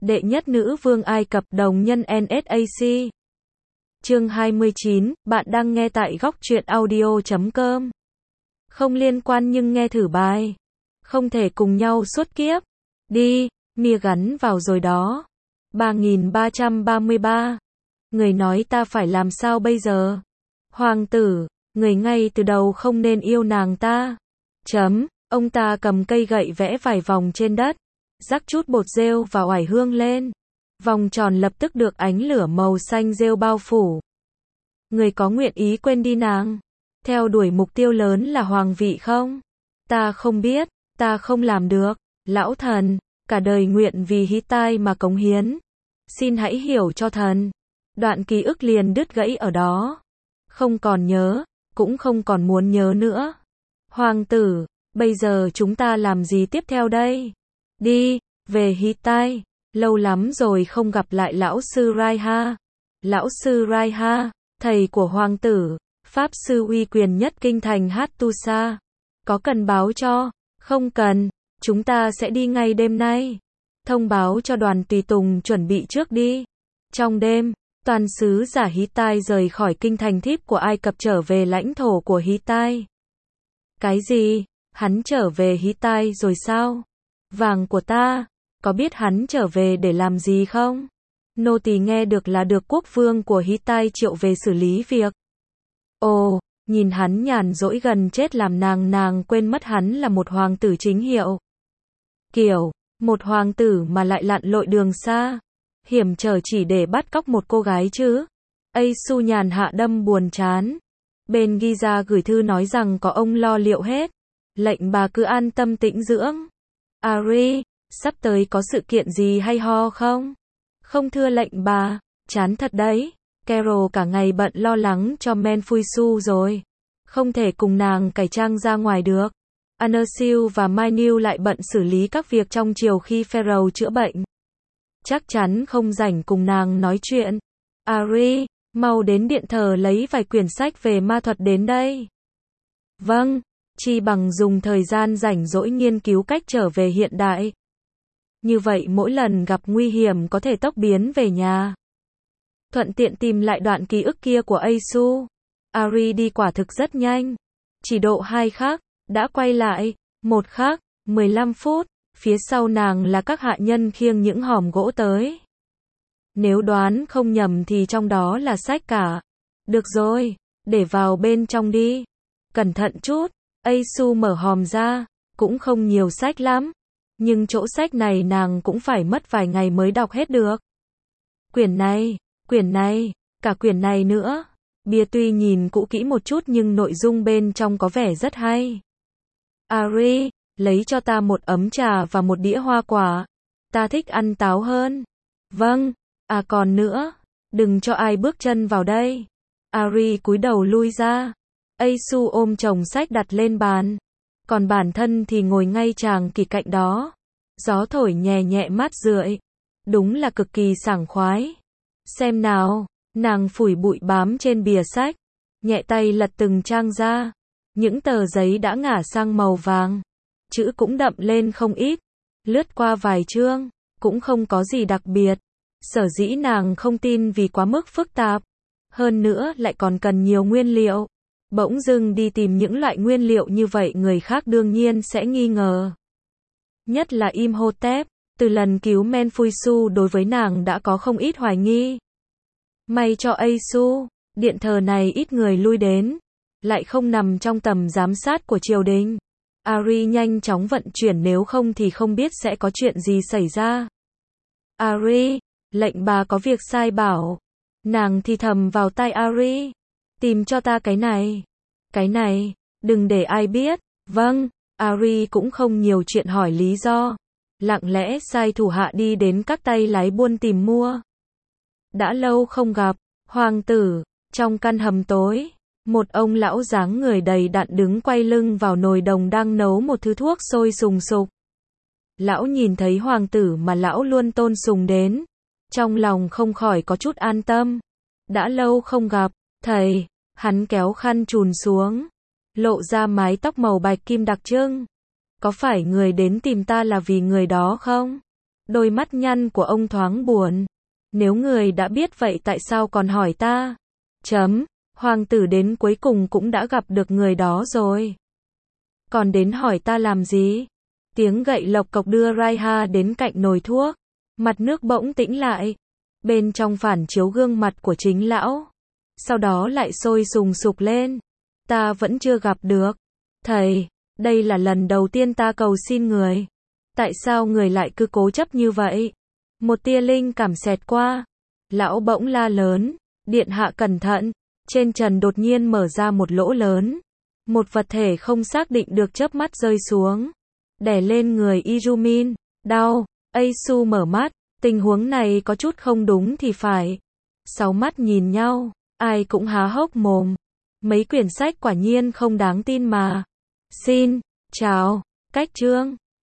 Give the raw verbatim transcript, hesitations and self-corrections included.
Đệ nhất nữ vương Ai Cập đồng nhân en ét a xê. Chương hai mươi chín, bạn đang nghe tại góc truyện audio chấm com. Không liên quan nhưng nghe thử bài. Không thể cùng nhau suốt kiếp. Đi, mia gắn vào rồi đó. ba nghìn ba trăm ba mươi ba. Người nói ta phải làm sao bây giờ? Hoàng tử, người ngay từ đầu không nên yêu nàng ta. Chấm, ông ta cầm cây gậy vẽ vài vòng trên đất. Rắc chút bột rêu và oải hương lên. Vòng tròn lập tức được ánh lửa màu xanh rêu bao phủ. Người có nguyện ý quên đi nàng, theo đuổi mục tiêu lớn là hoàng vị không? Ta không biết, ta không làm được. Lão thần, cả đời nguyện vì Hittite mà cống hiến. Xin hãy hiểu cho thần. Đoạn ký ức liền đứt gãy ở đó. Không còn nhớ, cũng không còn muốn nhớ nữa. Hoàng tử, bây giờ chúng ta làm gì tiếp theo đây? Đi, về Hittite. Lâu lắm rồi không gặp lại lão sư Raiha. Lão sư Raiha, thầy của hoàng tử, pháp sư uy quyền nhất kinh thành Hattusa. Có cần báo cho? Không cần, chúng ta sẽ đi ngay đêm nay. Thông báo cho đoàn tùy tùng chuẩn bị trước đi. Trong đêm, toàn sứ giả Hittite rời khỏi kinh thành Thíp của Ai Cập trở về lãnh thổ của Hittite. Cái gì? Hắn trở về Hittite rồi sao? Vàng của ta, có biết hắn trở về để làm gì không? Nô tỳ nghe được là được quốc vương của Hittite triệu về xử lý việc. Ồ, nhìn hắn nhàn rỗi gần chết làm nàng nàng quên mất hắn là một hoàng tử chính hiệu. Kiểu, một hoàng tử mà lại lặn lội đường xa, hiểm trở chỉ để bắt cóc một cô gái chứ. Asu nhàn hạ đâm buồn chán. Bên Giza gửi thư nói rằng có ông lo liệu hết. Lệnh bà cứ an tâm tĩnh dưỡng. Ari, sắp tới có sự kiện gì hay ho không? Không thưa lệnh bà, chán thật đấy. Carol cả ngày bận lo lắng cho Menfuisu rồi. Không thể cùng nàng cải trang ra ngoài được. Anersil và Mainil lại bận xử lý các việc trong chiều khi Pharaoh chữa bệnh. Chắc chắn không rảnh cùng nàng nói chuyện. Ari, mau đến điện thờ lấy vài quyển sách về ma thuật đến đây. Vâng, chi bằng dùng thời gian rảnh rỗi nghiên cứu cách trở về hiện đại. Như vậy mỗi lần gặp nguy hiểm có thể tốc biến về nhà. Thuận tiện tìm lại đoạn ký ức kia của Asu. Ari đi quả thực rất nhanh. Chỉ độ hai khắc, đã quay lại. Một khắc, mười lăm phút, phía sau nàng là các hạ nhân khiêng những hòm gỗ tới. Nếu đoán không nhầm thì trong đó là sách cả. Được rồi, để vào bên trong đi. Cẩn thận chút. Asu mở hòm ra, cũng không nhiều sách lắm. Nhưng chỗ sách này nàng cũng phải mất vài ngày mới đọc hết được. Quyển này, quyển này, cả quyển này nữa. Bìa tuy nhìn cũ kỹ một chút nhưng nội dung bên trong có vẻ rất hay. Ari, lấy cho ta một ấm trà và một đĩa hoa quả. Ta thích ăn táo hơn. Vâng, à còn nữa, đừng cho ai bước chân vào đây. Ari cúi đầu lui ra. Asu ôm chồng sách đặt lên bàn. Còn bản thân thì ngồi ngay chàng kỳ cạnh đó. Gió thổi nhẹ nhẹ mát rượi. Đúng là cực kỳ sảng khoái. Xem nào, nàng phủi bụi bám trên bìa sách. Nhẹ tay lật từng trang ra. Những tờ giấy đã ngả sang màu vàng. Chữ cũng đậm lên không ít. Lướt qua vài chương, cũng không có gì đặc biệt. Sở dĩ nàng không tin vì quá mức phức tạp. Hơn nữa lại còn cần nhiều nguyên liệu. Bỗng dưng đi tìm những loại nguyên liệu như vậy người khác đương nhiên sẽ nghi ngờ. Nhất là Imhotep, từ lần cứu Menfuisu đối với nàng đã có không ít hoài nghi. May cho Asu, điện thờ này ít người lui đến, lại không nằm trong tầm giám sát của triều đình. Ari nhanh chóng vận chuyển nếu không thì không biết sẽ có chuyện gì xảy ra. Ari, lệnh bà có việc sai bảo. Nàng thì thầm vào tai Ari. Tìm cho ta cái này. Cái này, đừng để ai biết. Vâng, Ari cũng không nhiều chuyện hỏi lý do. Lặng lẽ sai thủ hạ đi đến các tay lái buôn tìm mua. Đã lâu không gặp, hoàng tử, trong căn hầm tối, một ông lão dáng người đầy đặn đứng quay lưng vào nồi đồng đang nấu một thứ thuốc sôi sùng sục. Lão nhìn thấy hoàng tử mà lão luôn tôn sùng đến. Trong lòng không khỏi có chút an tâm. Đã lâu không gặp, thầy. Hắn kéo khăn chùn xuống, lộ ra mái tóc màu bạch kim đặc trưng. Có phải người đến tìm ta là vì người đó không? Đôi mắt nhăn của ông thoáng buồn. Nếu người đã biết vậy tại sao còn hỏi ta? Chấm. Hoàng tử đến cuối cùng cũng đã gặp được người đó rồi. Còn đến hỏi ta làm gì? Tiếng gậy lộc cộc đưa Raiha đến cạnh nồi thuốc. Mặt nước bỗng tĩnh lại. Bên trong phản chiếu gương mặt của chính lão. Sau đó lại sôi sùng sục lên. Ta vẫn chưa gặp được. Thầy, đây là lần đầu tiên ta cầu xin người. Tại sao người lại cứ cố chấp như vậy? Một tia linh cảm xẹt qua. Lão bỗng la lớn. Điện hạ cẩn thận. Trên trần đột nhiên mở ra một lỗ lớn. Một vật thể không xác định được chớp mắt rơi xuống. Đè lên người Irumin. Đau. Aisu mở mắt. Tình huống này có chút không đúng thì phải. Sáu mắt nhìn nhau. Ai cũng há hốc mồm. Mấy quyển sách quả nhiên không đáng tin mà. Xin. Chào. Cách chương.